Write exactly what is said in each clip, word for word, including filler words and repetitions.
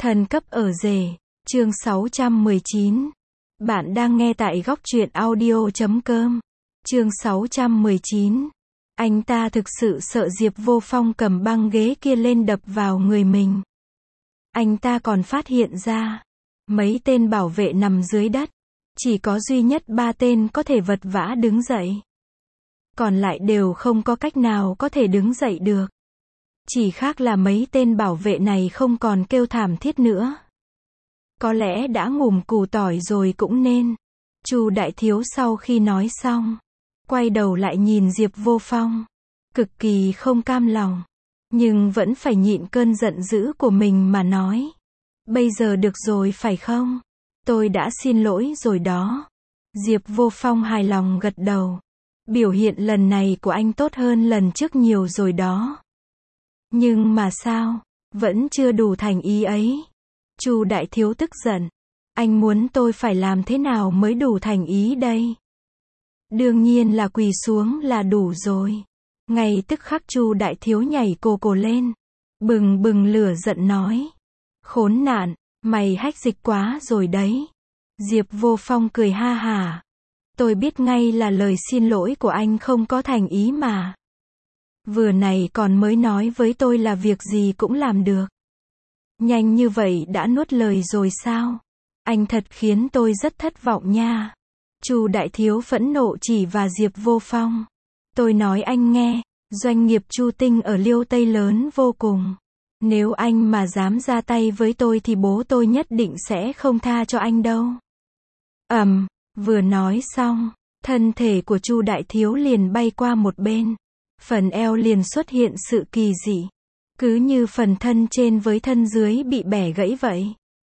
Thần cấp ở rể, chương sáu trăm mười chín. Bạn đang nghe tại góc truyện audio chấm com. Chương sáu trăm mười chín. Anh ta thực sự sợ Diệp Vô Phong cầm băng ghế kia lên đập vào người mình. Anh ta còn phát hiện ra, mấy tên bảo vệ nằm dưới đất. Chỉ có duy nhất ba tên có thể vật vã đứng dậy. Còn lại đều không có cách nào có thể đứng dậy được. Chỉ khác là mấy tên bảo vệ này không còn kêu thảm thiết nữa. Có lẽ đã ngủm củ tỏi rồi cũng nên. Chu đại thiếu sau khi nói xong, quay đầu lại nhìn Diệp Vô Phong, cực kỳ không cam lòng, nhưng vẫn phải nhịn cơn giận dữ của mình mà nói. Bây giờ được rồi phải không? Tôi đã xin lỗi rồi đó. Diệp Vô Phong hài lòng gật đầu. Biểu hiện lần này của anh tốt hơn lần trước nhiều rồi đó. Nhưng mà sao, vẫn chưa đủ thành ý ấy. Chu đại thiếu tức giận. Anh muốn tôi phải làm thế nào mới đủ thành ý đây? Đương nhiên là quỳ xuống là đủ rồi. Ngay tức khắc Chu đại thiếu nhảy cổ cổ lên, bừng bừng lửa giận nói. Khốn nạn, mày hách dịch quá rồi đấy. Diệp Vô Phong cười ha hả. Tôi biết ngay là lời xin lỗi của anh không có thành ý mà. Vừa này còn mới nói với tôi là việc gì cũng làm được. Nhanh như vậy đã nuốt lời rồi sao? Anh thật khiến tôi rất thất vọng nha. Chu đại thiếu phẫn nộ chỉ vào Diệp Vô Phong. Tôi nói anh nghe, doanh nghiệp Chu Tinh ở Liêu Tây lớn vô cùng. Nếu anh mà dám ra tay với tôi thì bố tôi nhất định sẽ không tha cho anh đâu. Ầm, vừa nói xong, thân thể của Chu đại thiếu liền bay qua một bên. Phần eo liền xuất hiện sự kỳ dị. Cứ như phần thân trên với thân dưới bị bẻ gãy vậy.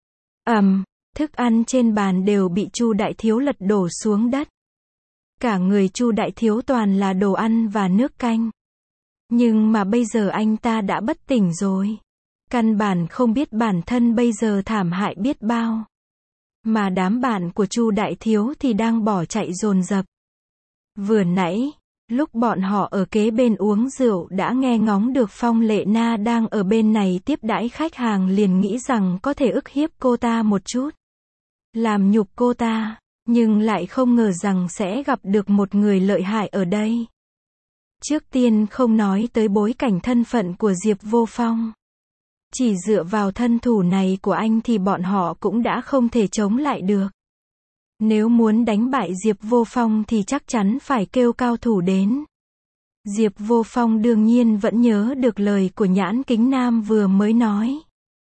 Ầm, thức ăn trên bàn đều bị Chu đại thiếu lật đổ xuống đất. Cả người Chu đại thiếu toàn là đồ ăn và nước canh. Nhưng mà bây giờ anh ta đã bất tỉnh rồi. Căn bản không biết bản thân bây giờ thảm hại biết bao. Mà đám bạn của Chu đại thiếu thì đang bỏ chạy dồn dập. Vừa nãy, lúc bọn họ ở kế bên uống rượu đã nghe ngóng được Phong Lệ Na đang ở bên này tiếp đãi khách hàng, liền nghĩ rằng có thể ức hiếp cô ta một chút. Làm nhục cô ta, nhưng lại không ngờ rằng sẽ gặp được một người lợi hại ở đây. Trước tiên không nói tới bối cảnh thân phận của Diệp Vô Phong. Chỉ dựa vào thân thủ này của anh thì bọn họ cũng đã không thể chống lại được. Nếu muốn đánh bại Diệp Vô Phong thì chắc chắn phải kêu cao thủ đến. Diệp Vô Phong đương nhiên vẫn nhớ được lời của Nhãn Kính Nam vừa mới nói.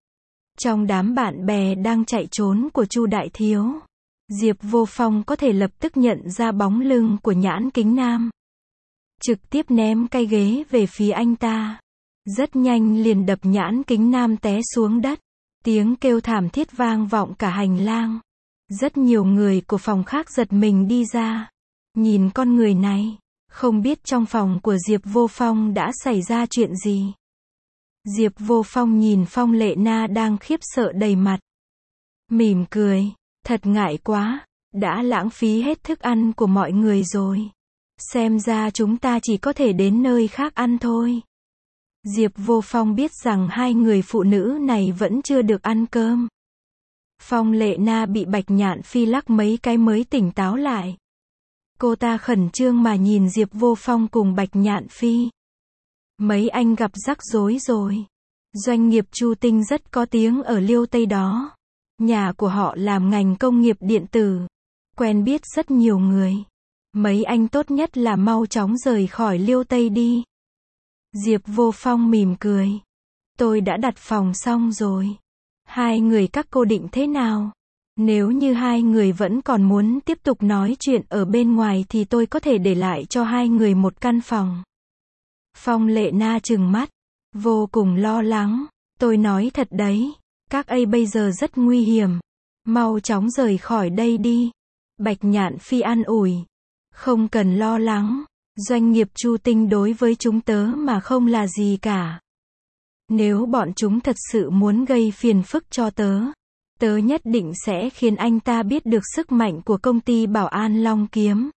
Trong đám bạn bè đang chạy trốn của Chu đại thiếu, Diệp Vô Phong có thể lập tức nhận ra bóng lưng của Nhãn Kính Nam. Trực tiếp ném cây ghế về phía anh ta. Rất nhanh liền đập Nhãn Kính Nam té xuống đất. Tiếng kêu thảm thiết vang vọng cả hành lang. Rất nhiều người của phòng khác giật mình đi ra. Nhìn con người này, không biết trong phòng của Diệp Vô Phong đã xảy ra chuyện gì. Diệp Vô Phong nhìn Phong Lệ Na đang khiếp sợ đầy mặt. Mỉm cười, thật ngại quá, đã lãng phí hết thức ăn của mọi người rồi. Xem ra chúng ta chỉ có thể đến nơi khác ăn thôi. Diệp Vô Phong biết rằng hai người phụ nữ này vẫn chưa được ăn cơm. Phong Lệ Na bị Bạch Nhạn Phi lắc mấy cái mới tỉnh táo lại. Cô ta khẩn trương mà nhìn Diệp Vô Phong cùng Bạch Nhạn Phi. Mấy anh gặp rắc rối rồi. Doanh nghiệp Chu Tinh rất có tiếng ở Liêu Tây đó. Nhà của họ làm ngành công nghiệp điện tử. Quen biết rất nhiều người. Mấy anh tốt nhất là mau chóng rời khỏi Liêu Tây đi. Diệp Vô Phong mỉm cười. Tôi đã đặt phòng xong rồi. Hai người các cô định thế nào? Nếu như hai người vẫn còn muốn tiếp tục nói chuyện ở bên ngoài thì tôi có thể để lại cho hai người một căn phòng. Phong Lệ Na trừng mắt, vô cùng lo lắng. Tôi nói thật đấy, các ấy bây giờ rất nguy hiểm. Mau chóng rời khỏi đây đi. Bạch Nhạn Phi an ủi. Không cần lo lắng, doanh nghiệp Chu Tinh đối với chúng tớ mà không là gì cả. Nếu bọn chúng thật sự muốn gây phiền phức cho tớ, tớ nhất định sẽ khiến anh ta biết được sức mạnh của công ty Bảo An Long Kiếm.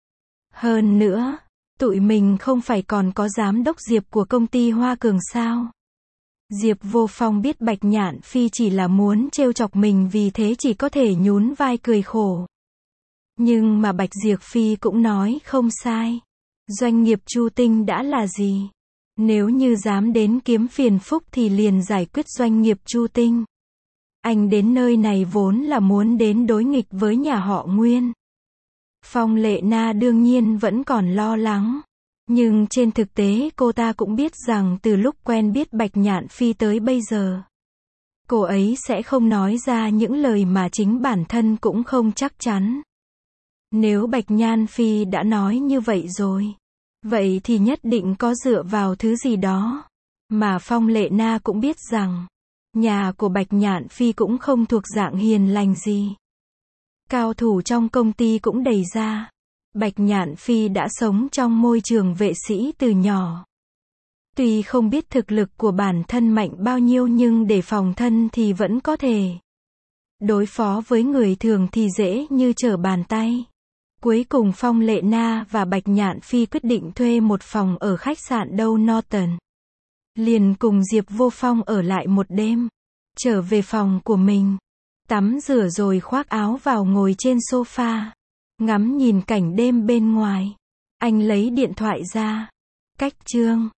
Hơn nữa, tụi mình không phải còn có giám đốc Diệp của công ty Hoa Cường sao? Diệp Vô Phong biết Bạch Nhạn Phi chỉ là muốn trêu chọc mình vì thế chỉ có thể nhún vai cười khổ. Nhưng mà Bạch Diệp Phi cũng nói không sai. Doanh nghiệp Chu Tinh đã là gì? Nếu như dám đến kiếm phiền phúc thì liền giải quyết doanh nghiệp Chu Tinh. Anh đến nơi này vốn là muốn đến đối nghịch với nhà họ Nguyên. Phong Lệ Na đương nhiên vẫn còn lo lắng. Nhưng trên thực tế cô ta cũng biết rằng từ lúc quen biết Bạch Nhạn Phi tới bây giờ, cô ấy sẽ không nói ra những lời mà chính bản thân cũng không chắc chắn. Nếu Bạch Nhạn Phi đã nói như vậy rồi, vậy thì nhất định có dựa vào thứ gì đó. Mà Phong Lệ Na cũng biết rằng, nhà của Bạch Nhạn Phi cũng không thuộc dạng hiền lành gì. Cao thủ trong công ty cũng đầy ra. Bạch Nhạn Phi đã sống trong môi trường vệ sĩ từ nhỏ. Tuy không biết thực lực của bản thân mạnh bao nhiêu nhưng để phòng thân thì vẫn có thể. Đối phó với người thường thì dễ như trở bàn tay. Cuối cùng Phong Lệ Na và Bạch Nhạn Phi quyết định thuê một phòng ở khách sạn Dow Norton. Liền cùng Diệp Vô Phong ở lại một đêm. Trở về phòng của mình. Tắm rửa rồi khoác áo vào ngồi trên sofa. Ngắm nhìn cảnh đêm bên ngoài. Anh lấy điện thoại ra. Cách chương.